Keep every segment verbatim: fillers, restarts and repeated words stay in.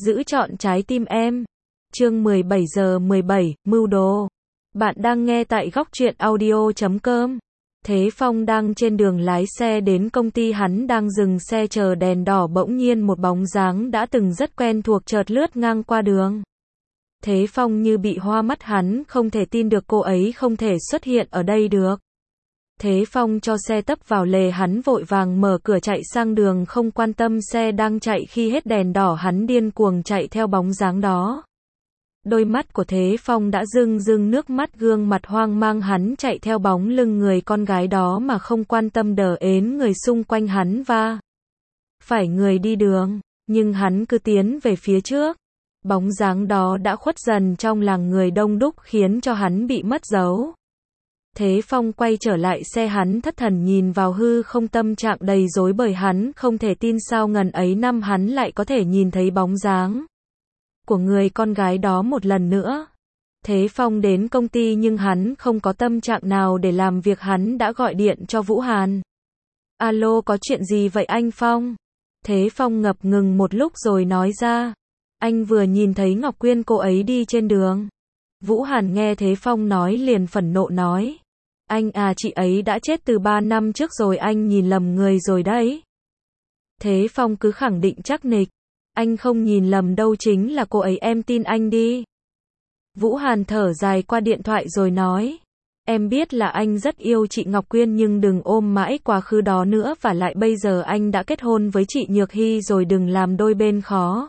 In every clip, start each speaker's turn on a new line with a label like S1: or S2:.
S1: Giữ trọn trái tim em. Chương mười bảy giờ mười bảy, mưu đồ. Bạn đang nghe tại góc truyện audio chấm com. Thế Phong đang trên đường lái xe đến công ty, hắn đang dừng xe chờ đèn đỏ, bỗng nhiên một bóng dáng đã từng rất quen thuộc chợt lướt ngang qua đường. Thế Phong như bị hoa mắt, hắn không thể tin được cô ấy không thể xuất hiện ở đây được. Thế Phong cho xe tấp vào lề, hắn vội vàng mở cửa chạy sang đường, không quan tâm xe đang chạy. Khi hết đèn đỏ, hắn điên cuồng chạy theo bóng dáng đó. Đôi mắt của Thế Phong đã rưng rưng nước mắt, gương mặt hoang mang, hắn chạy theo bóng lưng người con gái đó mà không quan tâm đờ ến người xung quanh hắn và phải người đi đường, nhưng hắn cứ tiến về phía trước. Bóng dáng đó đã khuất dần trong làng người đông đúc khiến cho hắn bị mất dấu. Thế Phong quay trở lại xe, hắn thất thần nhìn vào hư không, tâm trạng đầy rối bời, hắn không thể tin sao ngần ấy năm hắn lại có thể nhìn thấy bóng dáng của người con gái đó một lần nữa. Thế Phong đến công ty nhưng hắn không có tâm trạng nào để làm việc, hắn đã gọi điện cho Vũ Hàn. Alo, có chuyện gì vậy anh Phong? Thế Phong ngập ngừng một lúc rồi nói ra. Anh vừa nhìn thấy Ngọc Quyên, cô ấy đi trên đường. Vũ Hàn nghe Thế Phong nói liền phẫn nộ nói. Anh à, chị ấy đã chết từ ba năm trước rồi, anh nhìn lầm người rồi đấy. Thế Phong cứ khẳng định chắc nịch. Anh không nhìn lầm đâu, chính là cô ấy, em tin anh đi. Vũ Hàn thở dài qua điện thoại rồi nói. Em biết là anh rất yêu chị Ngọc Quyên nhưng đừng ôm mãi quá khứ đó nữa, và lại bây giờ anh đã kết hôn với chị Nhược Hy rồi, đừng làm đôi bên khó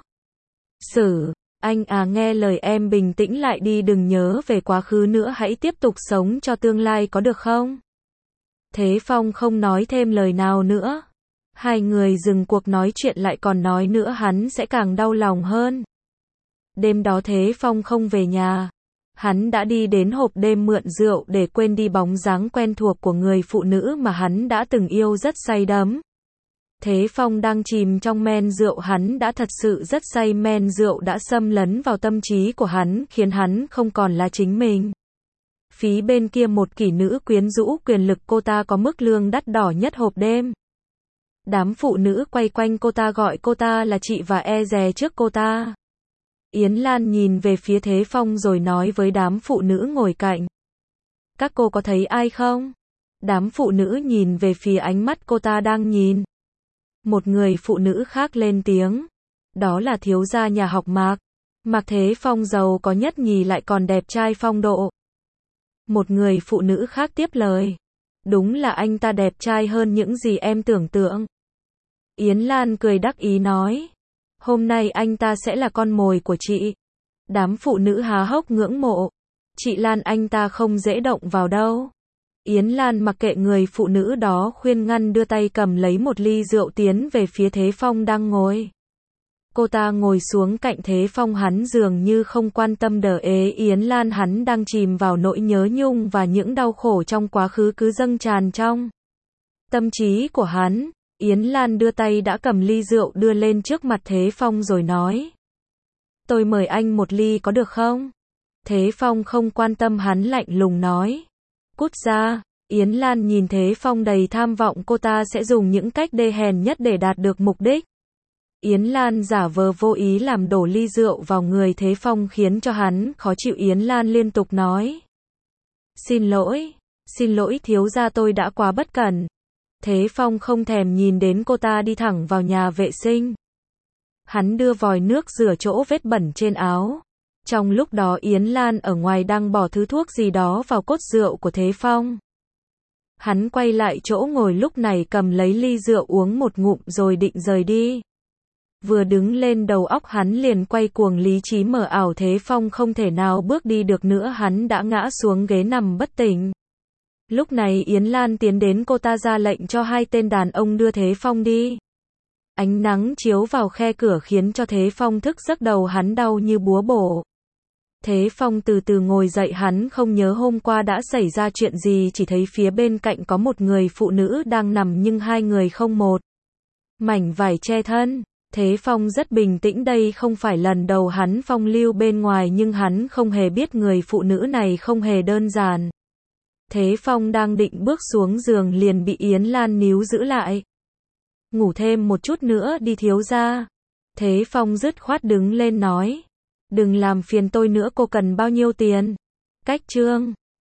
S1: xử. Anh à, nghe lời em, bình tĩnh lại đi, đừng nhớ về quá khứ nữa, hãy tiếp tục sống cho tương lai, có được không? Thế Phong không nói thêm lời nào nữa. Hai người dừng cuộc nói chuyện, lại còn nói nữa hắn sẽ càng đau lòng hơn. Đêm đó Thế Phong không về nhà. Hắn đã đi đến hộp đêm mượn rượu để quên đi bóng dáng quen thuộc của người phụ nữ mà hắn đã từng yêu rất say đắm. Thế Phong đang chìm trong men rượu, hắn đã thật sự rất say, men rượu đã xâm lấn vào tâm trí của hắn, khiến hắn không còn là chính mình. Phía bên kia một kỹ nữ quyến rũ quyền lực, cô ta có mức lương đắt đỏ nhất hộp đêm. Đám phụ nữ quay quanh cô ta, gọi cô ta là chị và e dè trước cô ta. Yến Lan nhìn về phía Thế Phong rồi nói với đám phụ nữ ngồi cạnh. Các cô có thấy ai không? Đám phụ nữ nhìn về phía ánh mắt cô ta đang nhìn. Một người phụ nữ khác lên tiếng. Đó là thiếu gia nhà học Mạc. Mạc Thế Phong giàu có nhất nhì, lại còn đẹp trai phong độ. Một người phụ nữ khác tiếp lời. Đúng là anh ta đẹp trai hơn những gì em tưởng tượng. Yến Lan cười đắc ý nói. Hôm nay anh ta sẽ là con mồi của chị. Đám phụ nữ há hốc ngưỡng mộ. Chị Lan, anh ta không dễ động vào đâu. Yến Lan mặc kệ người phụ nữ đó khuyên ngăn, đưa tay cầm lấy một ly rượu tiến về phía Thế Phong đang ngồi. Cô ta ngồi xuống cạnh Thế Phong, hắn dường như không quan tâm đờ ế Yến Lan, hắn đang chìm vào nỗi nhớ nhung và những đau khổ trong quá khứ cứ dâng tràn trong tâm trí của hắn. Yến Lan đưa tay đã cầm ly rượu đưa lên trước mặt Thế Phong rồi nói. Tôi mời anh một ly có được không? Thế Phong không quan tâm, hắn lạnh lùng nói. Cút ra. Yến Lan nhìn Thế Phong đầy tham vọng, cô ta sẽ dùng những cách đê hèn nhất để đạt được mục đích. Yến Lan giả vờ vô ý làm đổ ly rượu vào người Thế Phong khiến cho hắn khó chịu. Yến Lan liên tục nói. Xin lỗi, xin lỗi thiếu gia, tôi đã quá bất cẩn. Thế Phong không thèm nhìn đến cô ta, đi thẳng vào nhà vệ sinh. Hắn đưa vòi nước rửa chỗ vết bẩn trên áo. Trong lúc đó Yến Lan ở ngoài đang bỏ thứ thuốc gì đó vào cốt rượu của Thế Phong. Hắn quay lại chỗ ngồi lúc này, cầm lấy ly rượu uống một ngụm rồi định rời đi. Vừa đứng lên, đầu óc hắn liền quay cuồng, lý trí mờ ảo. Thế Phong không thể nào bước đi được nữa, hắn đã ngã xuống ghế nằm bất tỉnh. Lúc này Yến Lan tiến đến, cô ta ra lệnh cho hai tên đàn ông đưa Thế Phong đi. Ánh nắng chiếu vào khe cửa khiến cho Thế Phong thức giấc, đầu hắn đau như búa bổ. Thế Phong từ từ ngồi dậy, hắn không nhớ hôm qua đã xảy ra chuyện gì, chỉ thấy phía bên cạnh có một người phụ nữ đang nằm nhưng hai người không một mảnh vải che thân. Thế Phong rất bình tĩnh, đây không phải lần đầu hắn phong lưu bên ngoài, nhưng hắn không hề biết người phụ nữ này không hề đơn giản. Thế Phong đang định bước xuống giường liền bị Yến Lan níu giữ lại. Ngủ thêm một chút nữa đi thiếu gia. Thế Phong dứt khoát đứng lên nói. Đừng làm phiền tôi nữa, cô cần bao nhiêu tiền? Cách Trương